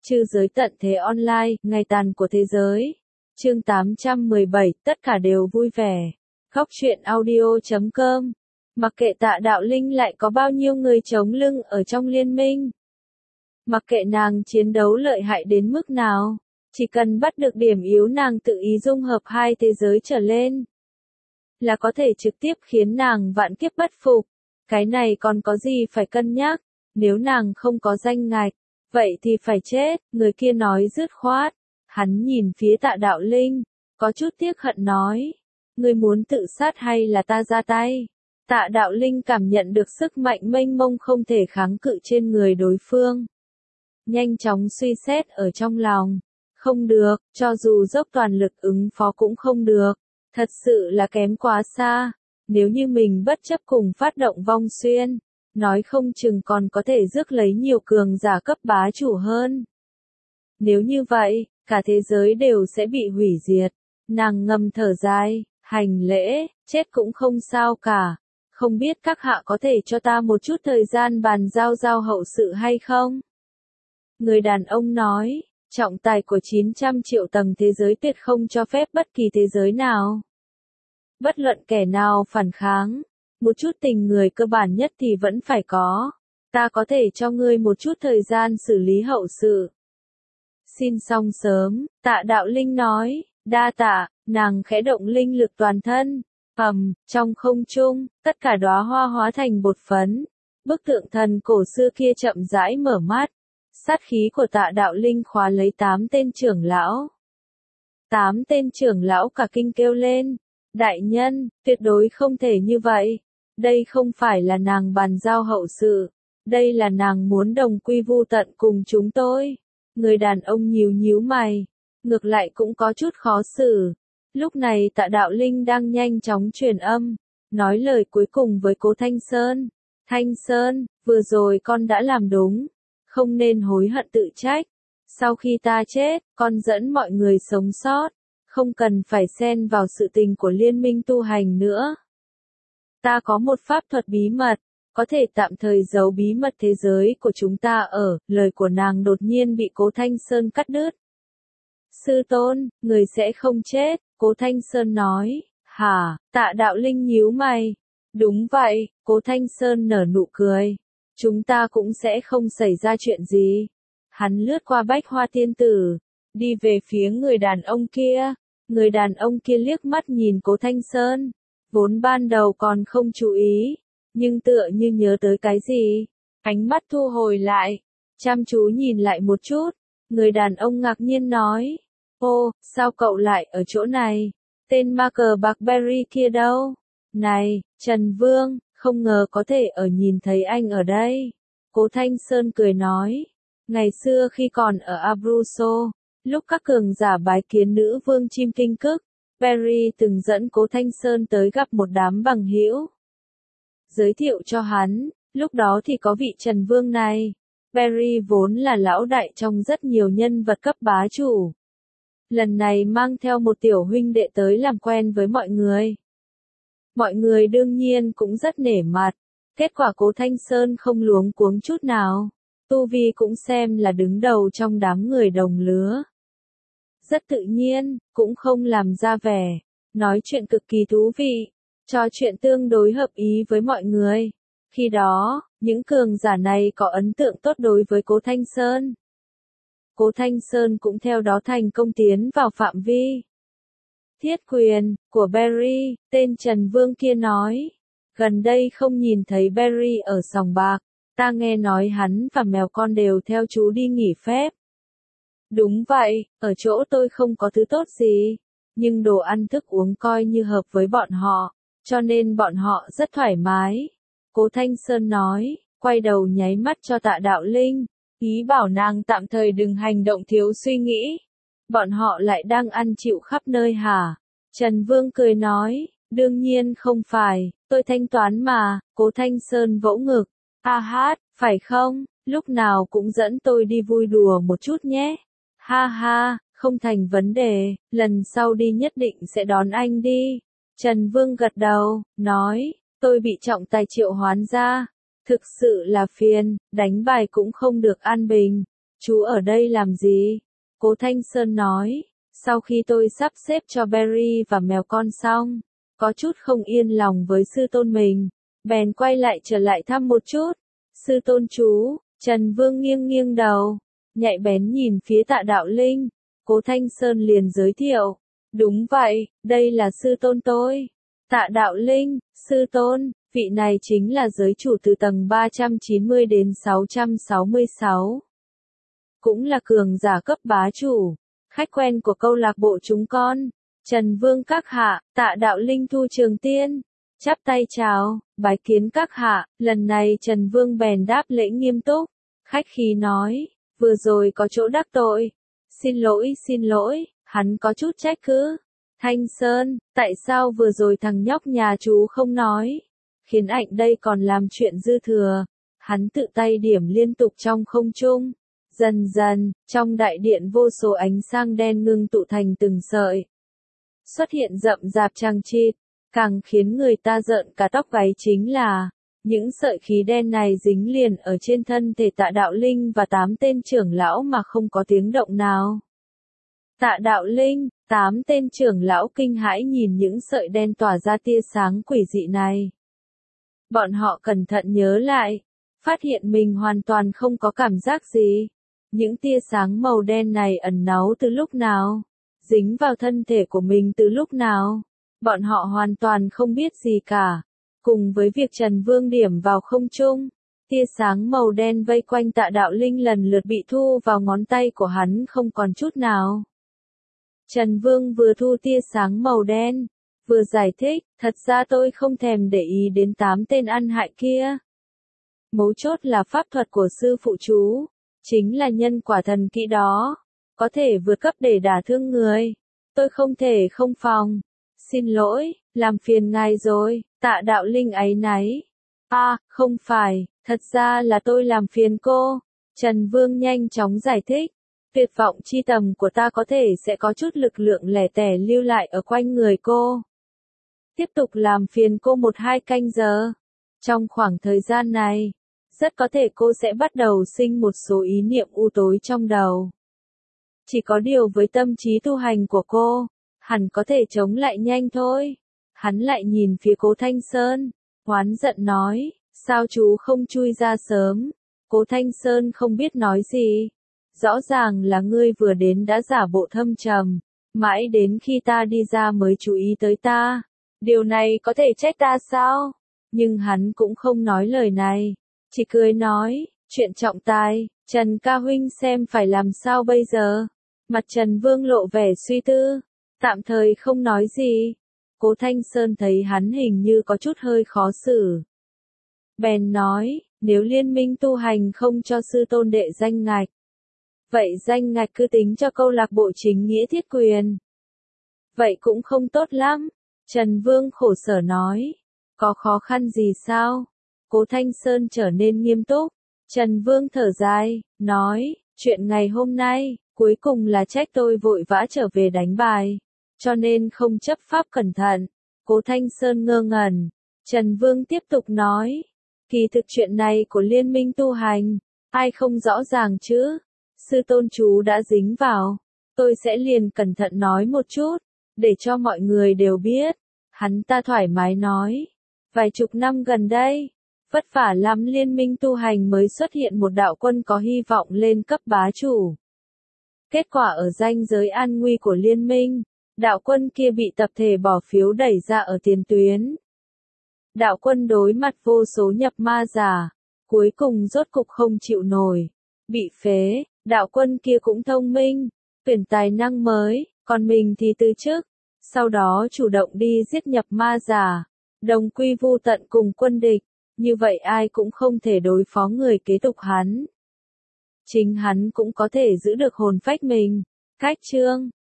Trư giới tận thế online, ngày tàn của thế giới. Chương 817, tất cả đều vui vẻ. Góc truyện audio.com. Mặc kệ Tạ Đạo Linh lại có bao nhiêu người chống lưng ở trong liên minh. Mặc kệ nàng chiến đấu lợi hại đến mức nào, chỉ cần bắt được điểm yếu nàng tự ý dung hợp hai thế giới trở lên, là có thể trực tiếp khiến nàng vạn kiếp bất phục. Cái này còn có gì phải cân nhắc, nếu nàng không có danh ngạch, vậy thì phải chết, người kia nói dứt khoát. Hắn nhìn phía Tạ Đạo Linh, có chút tiếc hận nói, ngươi muốn tự sát hay là ta ra tay? Tạ Đạo Linh cảm nhận được sức mạnh mênh mông không thể kháng cự trên người đối phương. Nhanh chóng suy xét ở trong lòng, không được, cho dù dốc toàn lực ứng phó cũng không được, thật sự là kém quá xa. Nếu như mình bất chấp cùng phát động vong xuyên, nói không chừng còn có thể rước lấy nhiều cường giả cấp bá chủ hơn. Nếu như vậy, cả thế giới đều sẽ bị hủy diệt. Nàng ngầm thở dài, hành lễ, chết cũng không sao cả. Không biết các hạ có thể cho ta một chút thời gian bàn giao hậu sự hay không? Người đàn ông nói, trọng tài của 900 triệu tầng thế giới tuyệt không cho phép bất kỳ thế giới nào. Bất luận kẻ nào phản kháng, một chút tình người cơ bản nhất thì vẫn phải có. Ta có thể cho ngươi một chút thời gian xử lý hậu sự. Xin xong sớm, Tạ Đạo Linh nói, đa tạ, nàng khẽ động linh lực toàn thân. Trong không trung, tất cả đóa hoa hóa thành bột phấn. Bức tượng thần cổ xưa kia chậm rãi mở mắt. Sát khí của Tạ Đạo Linh khóa lấy 8 tên trưởng lão. 8 tên trưởng lão cả kinh kêu lên. Đại nhân, tuyệt đối không thể như vậy. Đây không phải là nàng bàn giao hậu sự. Đây là nàng muốn đồng quy vu tận cùng chúng tôi. Người đàn ông nhíu mày. Ngược lại cũng có chút khó xử. Lúc này Tạ Đạo Linh đang nhanh chóng truyền âm. Nói lời cuối cùng với cố Thanh Sơn. Thanh Sơn, vừa rồi con đã làm đúng. Không nên hối hận tự trách. Sau khi ta chết, con dẫn mọi người sống sót. Không cần phải xen vào sự tình của liên minh tu hành nữa. Ta có một pháp thuật bí mật, có thể tạm thời giấu bí mật thế giới của chúng ta ở. Lời của nàng đột nhiên bị cố Thanh Sơn cắt đứt. Sư tôn, người sẽ không chết, cố Thanh Sơn nói. Hả? Tạ Đạo Linh nhíu mày. Đúng vậy, cố Thanh Sơn nở nụ cười. Chúng ta cũng sẽ không xảy ra chuyện gì. Hắn lướt qua Bách Hoa Tiên Tử, đi về phía người đàn ông kia. Người đàn ông kia liếc mắt nhìn cố Thanh Sơn. Vốn ban đầu còn không chú ý, nhưng tựa như nhớ tới cái gì. Ánh mắt thu hồi lại, chăm chú nhìn lại một chút. Người đàn ông ngạc nhiên nói. Ô, sao cậu lại ở chỗ này? Tên ma cờ bạc Barry kia đâu? Này, Trần Vương, không ngờ có thể nhìn thấy anh ở đây. Cố Thanh Sơn cười nói. Ngày xưa khi còn ở Abruzzo, lúc các cường giả bái kiến nữ vương chim kinh cức, Barry từng dẫn cố Thanh Sơn tới gặp một đám bằng hữu. Giới thiệu cho hắn, lúc đó thì có vị Trần Vương này. Barry vốn là lão đại trong rất nhiều nhân vật cấp bá chủ. Lần này mang theo một tiểu huynh đệ tới làm quen với mọi người. Mọi người đương nhiên cũng rất nể mặt. Kết quả cố Thanh Sơn không luống cuống chút nào. Tu vi cũng xem là đứng đầu trong đám người đồng lứa. Rất tự nhiên, cũng không làm ra vẻ. Nói chuyện cực kỳ thú vị. Trò chuyện tương đối hợp ý với mọi người. Khi đó, những cường giả này có ấn tượng tốt đối với cố Thanh Sơn. Cố Thanh Sơn cũng theo đó thành công tiến vào phạm vi thiết quyền của Barry. Tên Trần Vương kia nói. Gần đây không nhìn thấy Barry ở sòng bạc. Ta nghe nói hắn và mèo con đều theo chú đi nghỉ phép. Đúng vậy, ở chỗ tôi không có thứ tốt gì. Nhưng đồ ăn thức uống coi như hợp với bọn họ. Cho nên bọn họ rất thoải mái. Cố Thanh Sơn nói, quay đầu nháy mắt cho Tạ Đạo Linh. Ý bảo nàng tạm thời đừng hành động thiếu suy nghĩ. Bọn họ lại đang ăn chịu khắp nơi hả? Trần Vương cười nói, đương nhiên không phải, tôi thanh toán mà. Cố Thanh Sơn vỗ ngực. Ha ha, phải không? Lúc nào cũng dẫn tôi đi vui đùa một chút nhé. Ha ha, không thành vấn đề, lần sau đi nhất định sẽ đón anh đi. Trần Vương gật đầu, nói, tôi bị trọng tài triệu hoán ra. Thực sự là phiền, đánh bài cũng không được an bình. Chú ở đây làm gì? Cố Thanh Sơn nói, sau khi tôi sắp xếp cho Berry và mèo con xong, có chút không yên lòng với sư tôn mình, bèn quay lại trở lại thăm một chút. Sư tôn chú, Trần Vương nghiêng nghiêng đầu, nhạy bén nhìn phía Tạ Đạo Linh, Cố Thanh Sơn liền giới thiệu, đúng vậy, đây là sư tôn tôi. Tạ Đạo Linh, sư tôn, vị này chính là giới chủ từ tầng 390 đến 666. Cũng là cường giả cấp bá chủ, khách quen của câu lạc bộ chúng con. Trần Vương các hạ, Tạ Đạo Linh thu trường tiên, chắp tay chào, bái kiến các hạ. Lần này Trần Vương bèn đáp lễ nghiêm túc, khách khí nói, vừa rồi có chỗ đắc tội, xin lỗi, hắn có chút trách cứ. Thanh Sơn, tại sao vừa rồi thằng nhóc nhà chú không nói, khiến ảnh đây còn làm chuyện dư thừa. Hắn tự tay điểm liên tục trong không trung. Dần dần, trong đại điện vô số ánh sáng đen ngưng tụ thành từng sợi. Xuất hiện rậm rạp chằng chịt, càng khiến người ta rợn cả tóc gáy chính là, những sợi khí đen này dính liền ở trên thân thể Tạ Đạo Linh và 8 tên trưởng lão mà không có tiếng động nào. Tạ Đạo Linh, 8 tên trưởng lão kinh hãi nhìn những sợi đen tỏa ra tia sáng quỷ dị này. Bọn họ cẩn thận nhớ lại, phát hiện mình hoàn toàn không có cảm giác gì. Những tia sáng màu đen này ẩn náu từ lúc nào? Dính vào thân thể của mình từ lúc nào? Bọn họ hoàn toàn không biết gì cả. Cùng với việc Trần Vương điểm vào không trung, tia sáng màu đen vây quanh Tạ Đạo Linh lần lượt bị thu vào ngón tay của hắn không còn chút nào. Trần Vương vừa thu tia sáng màu đen, vừa giải thích, thật ra tôi không thèm để ý đến 8 tên ăn hại kia. Mấu chốt là pháp thuật của sư phụ chú, chính là nhân quả thần kỹ đó, có thể vượt cấp để đả thương người. Tôi không thể không phòng. Xin lỗi, làm phiền ngài rồi. Tạ Đạo Linh áy náy. Không phải, thật ra là tôi làm phiền cô. Trần Vương nhanh chóng giải thích. Tuyệt vọng chi tầm của ta có thể sẽ có chút lực lượng lẻ tẻ lưu lại ở quanh người cô. Tiếp tục làm phiền cô 1-2 canh giờ. Trong khoảng thời gian này, rất có thể cô sẽ bắt đầu sinh một số ý niệm u tối trong đầu. Chỉ có điều với tâm trí tu hành của cô, hẳn có thể chống lại nhanh thôi. Hắn lại nhìn phía Cố Thanh Sơn, oán giận nói, sao chú không chui ra sớm? Cố Thanh Sơn không biết nói gì. Rõ ràng là ngươi vừa đến đã giả bộ thâm trầm, mãi đến khi ta đi ra mới chú ý tới ta. Điều này có thể trách ta sao? Nhưng hắn cũng không nói lời này, chỉ cười nói, chuyện trọng tài, Trần ca huynh xem phải làm sao bây giờ? Mặt Trần Vương lộ vẻ suy tư, tạm thời không nói gì. Cố Thanh Sơn thấy hắn hình như có chút hơi khó xử. Bèn nói, nếu liên minh tu hành không cho sư tôn đệ danh ngạch, vậy danh ngạch cứ tính cho câu lạc bộ chính nghĩa thiết quyền. Vậy cũng không tốt lắm. Trần Vương khổ sở nói, có khó khăn gì sao? Cố Thanh Sơn trở nên nghiêm túc. Trần Vương thở dài, nói, chuyện ngày hôm nay, cuối cùng là trách tôi vội vã trở về đánh bài, cho nên không chấp pháp cẩn thận. Cố Thanh Sơn ngơ ngẩn. Trần Vương tiếp tục nói, kỳ thực chuyện này của liên minh tu hành, ai không rõ ràng chứ? Sư tôn chú đã dính vào, tôi sẽ liền cẩn thận nói một chút, để cho mọi người đều biết. Hắn ta thoải mái nói, vài chục năm gần đây, vất vả lắm liên minh tu hành mới xuất hiện một đạo quân có hy vọng lên cấp bá chủ. Kết quả ở ranh giới an nguy của liên minh, đạo quân kia bị tập thể bỏ phiếu đẩy ra ở tiền tuyến. Đạo quân đối mặt vô số nhập ma giả, cuối cùng rốt cục không chịu nổi, bị phế. Đạo quân kia cũng thông minh, tuyển tài năng mới, còn mình thì từ chức, sau đó chủ động đi giết nhập ma giả, đồng quy vu tận cùng quân địch, như vậy ai cũng không thể đối phó người kế tục hắn. Chính hắn cũng có thể giữ được hồn phách mình. Cách chương